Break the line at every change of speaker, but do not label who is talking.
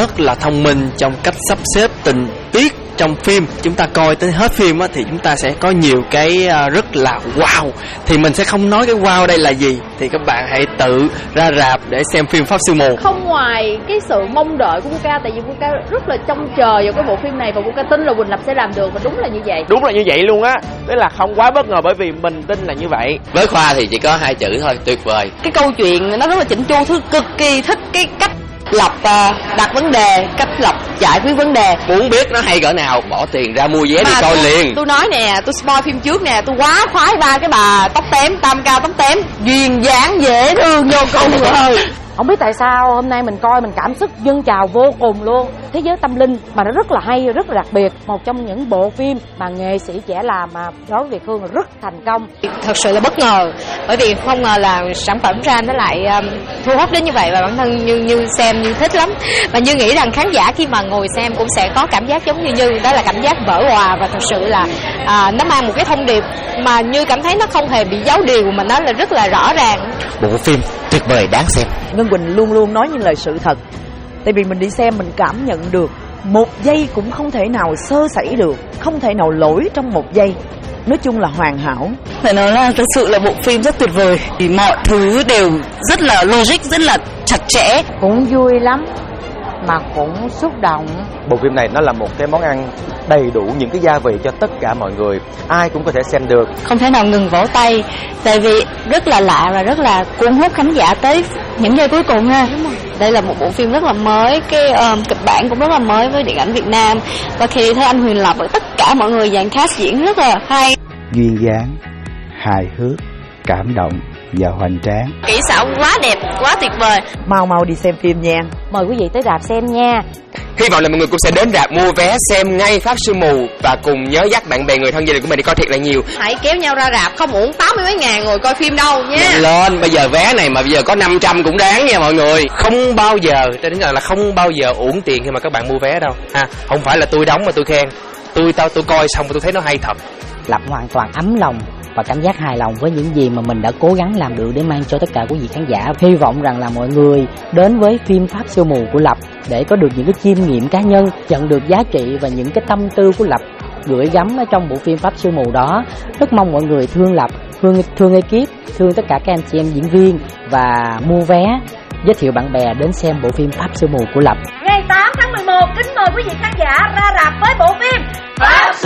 rất là thông minh trong cách sắp xếp tình tiết trong phim. Chúng ta coi tới hết phim á, thì chúng ta sẽ có nhiều cái rất là wow. Thì mình sẽ không nói cái wow đây là gì, thì các bạn hãy tự ra rạp để xem phim Pháp Sư Mù.
Không ngoài cái sự mong đợi của Cuca, tại vì Cuca rất là trông chờ vào cái bộ phim này và Cuca tin là Quỳnh Lập sẽ làm được, và đúng là như vậy.
Đúng là như vậy luôn á, tức là không quá bất ngờ bởi vì mình tin là như vậy.
Với Khoa thì chỉ có 2 chữ thôi, tuyệt vời.
Cái câu chuyện nó rất là chỉnh chu, Thư cực kỳ thích cái cách Lập đặt vấn đề, cách Lập giải quyết vấn đề.
Muốn biết nó hay cỡ nào, bỏ tiền ra mua vé đi coi liền.
Tôi nói nè, tôi spoil phim trước nè, tôi quá khoái ba cái bà tóc tém, tam cao tóc tém, duyên dáng dễ thương vô cùng rồi.
Không biết tại sao hôm nay mình coi mình cảm xúc dâng trào vô cùng luôn. Thế giới tâm linh mà nó rất là hay, rất là đặc biệt. Một trong những bộ phim mà nghệ sĩ trẻ làm mà đối với Việt Hương là rất thành công.
Thật sự là bất ngờ, bởi vì không ngờ là sản phẩm ra nó lại thu hút đến như vậy, và bản thân như xem như thích lắm. Và Như nghĩ rằng khán giả khi mà ngồi xem cũng sẽ có cảm giác giống như đó là cảm giác vỡ òa, và thật sự là nó mang một cái thông điệp mà Như cảm thấy nó không hề bị giấu điều, mà nó là rất là rõ ràng.
Bộ phim tuyệt vời, đáng xem.
Ngân Quỳnh luôn luôn nói những lời sự thật. Tại vì mình đi xem mình cảm nhận được một giây cũng không thể nào sơ sẩy được, không thể nào lỗi trong một giây. Nói chung là hoàn hảo.
Phải nói là thực sự là bộ phim rất tuyệt vời, thì mọi thứ đều rất là logic, rất là chặt chẽ.
Cũng vui lắm mà cũng xúc động.
Bộ phim này nó là một cái món ăn đầy đủ những cái gia vị cho tất cả mọi người, ai cũng có thể xem được.
Không thể nào ngừng vỗ tay, tại vì rất là lạ và rất là cuốn hút khán giả tới những giây cuối cùng ha. Đây là một bộ phim rất là mới, cái kịch bản cũng rất là mới với điện ảnh Việt Nam, và khi thấy anh Huyền Lập và tất cả mọi người dàn cast diễn rất là hay.
Duyên dáng, hài hước, cảm động và hoành tráng.
Kỹ xảo quá đẹp, quá tuyệt vời.
Mau đi xem phim nha.
Mời quý vị tới rạp xem nha.
Hy vọng là mọi người cũng sẽ đến rạp mua vé xem ngay Pháp Sư Mù, và cùng nhớ dắt bạn bè, người thân, gia đình của mình đi coi thiệt là nhiều.
Hãy kéo nhau ra rạp, không uổng 80 mấy ngàn ngồi coi phim đâu nha.
Nhanh lên, bây giờ vé này mà bây giờ có 500 cũng đáng nha mọi người. Không bao giờ, trên là không bao giờ uổng tiền khi mà các bạn mua vé đâu ha. Không phải là tôi đóng mà tôi khen, tôi coi xong mà tôi thấy nó hay thật.
Lập hoàn toàn ấm lòng và cảm giác hài lòng với những gì mà mình đã cố gắng làm được để mang cho tất cả quý vị khán giả. Hy vọng rằng là mọi người đến với phim Pháp Sư Mù của Lập để có được những cái chiêm nghiệm cá nhân, nhận được giá trị và những cái tâm tư của Lập gửi gắm ở trong bộ phim Pháp Sư Mù đó. Rất mong mọi người thương Lập, thương ekip, thương tất cả các anh chị em diễn viên và mua vé, giới thiệu bạn bè đến xem bộ phim Pháp Sư Mù của Lập.
Ngày 8 tháng 11, kính mời quý vị khán giả ra rạp với bộ phim Pháp